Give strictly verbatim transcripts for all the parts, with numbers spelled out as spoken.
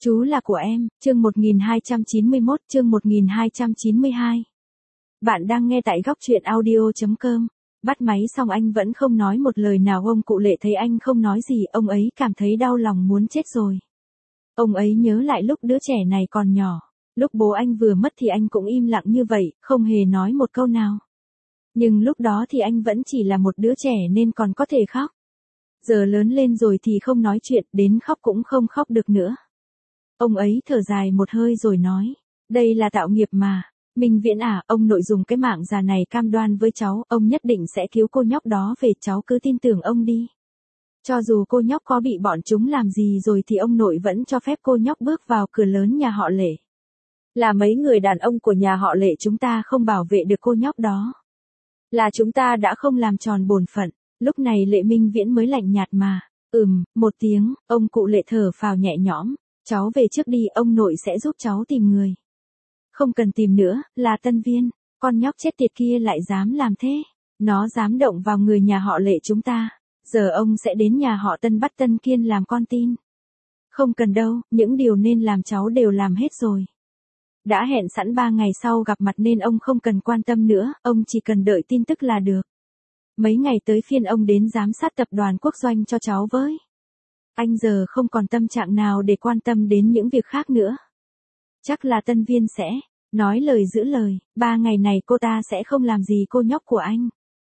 Chú là của em, chương một nghìn hai trăm chín mươi mốt, chương một nghìn hai trăm chín mươi hai. Bạn đang nghe tại góc truyện audio chấm com. Bắt máy xong anh vẫn không nói một lời nào. Ông cụ Lệ thấy anh không nói gì, ông ấy cảm thấy đau lòng muốn chết rồi. Ông ấy nhớ lại lúc đứa trẻ này còn nhỏ. Lúc bố anh vừa mất thì anh cũng im lặng như vậy, không hề nói một câu nào. Nhưng lúc đó thì anh vẫn chỉ là một đứa trẻ nên còn có thể khóc. Giờ lớn lên rồi thì không nói chuyện, đến khóc cũng không khóc được nữa. Ông ấy thở dài một hơi rồi nói, đây là tạo nghiệp mà. Minh Viễn à, ông nội dùng cái mạng già này cam đoan với cháu, ông nhất định sẽ cứu cô nhóc đó về, cháu cứ tin tưởng ông đi. Cho dù cô nhóc có bị bọn chúng làm gì rồi thì ông nội vẫn cho phép cô nhóc bước vào cửa lớn nhà họ Lệ. Là mấy người đàn ông của nhà họ Lệ chúng ta không bảo vệ được cô nhóc đó. Là chúng ta đã không làm tròn bổn phận. Lúc này Lệ Minh Viễn mới lạnh nhạt mà. Ừm, một tiếng, ông cụ Lệ thở phào nhẹ nhõm. Cháu về trước đi, ông nội sẽ giúp cháu tìm người. Không cần tìm nữa, là Tân Viên. Con nhóc chết tiệt kia lại dám làm thế. Nó dám động vào người nhà họ Lệ chúng ta. Giờ ông sẽ đến nhà họ Tân bắt Tân Kiên làm con tin. Không cần đâu, những điều nên làm cháu đều làm hết rồi. Đã hẹn sẵn ba ngày sau gặp mặt nên ông không cần quan tâm nữa, ông chỉ cần đợi tin tức là được. Mấy ngày tới phiên ông đến giám sát tập đoàn quốc doanh cho cháu với. Anh giờ không còn tâm trạng nào để quan tâm đến những việc khác nữa. Chắc là Tân Viên sẽ nói lời giữ lời, ba ngày này cô ta sẽ không làm gì cô nhóc của anh.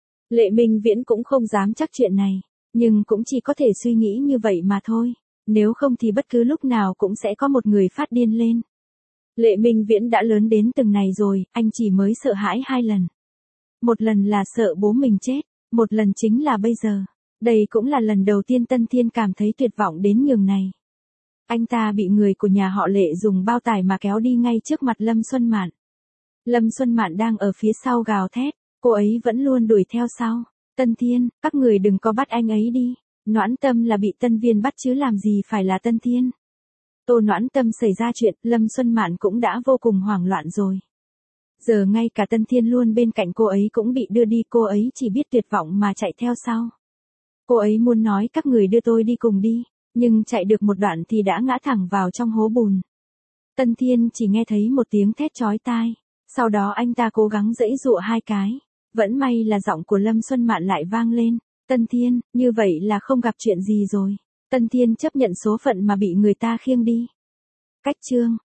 Lệ Minh Viễn cũng không dám chắc chuyện này, nhưng cũng chỉ có thể suy nghĩ như vậy mà thôi, nếu không thì bất cứ lúc nào cũng sẽ có một người phát điên lên. Lệ Minh Viễn đã lớn đến từng này rồi, anh chỉ mới sợ hãi hai lần. Một lần là sợ bố mình chết, một lần chính là bây giờ. Đây cũng là lần đầu tiên Tân Thiên cảm thấy tuyệt vọng đến nhường này. Anh ta bị người của nhà họ Lệ dùng bao tải mà kéo đi ngay trước mặt Lâm Xuân Mạn. Lâm Xuân Mạn đang ở phía sau gào thét, cô ấy vẫn luôn đuổi theo sau. Tân Thiên, các người đừng có bắt anh ấy đi. Noãn Tâm là bị Tân Viên bắt chứ làm gì phải là Tân Thiên. Tô Noãn Tâm xảy ra chuyện, Lâm Xuân Mạn cũng đã vô cùng hoảng loạn rồi. Giờ ngay cả Tân Thiên luôn bên cạnh cô ấy cũng bị đưa đi, cô ấy chỉ biết tuyệt vọng mà chạy theo sau. Cô ấy muốn nói các người đưa tôi đi cùng đi, nhưng chạy được một đoạn thì đã ngã thẳng vào trong hố bùn. Tân Thiên chỉ nghe thấy một tiếng thét chói tai, sau đó anh ta cố gắng giãy giụa hai cái, vẫn may là giọng của Lâm Xuân Mạn lại vang lên, Tân Thiên, như vậy là không gặp chuyện gì rồi. Tân Thiên chấp nhận số phận mà bị người ta khiêng đi. Cách chương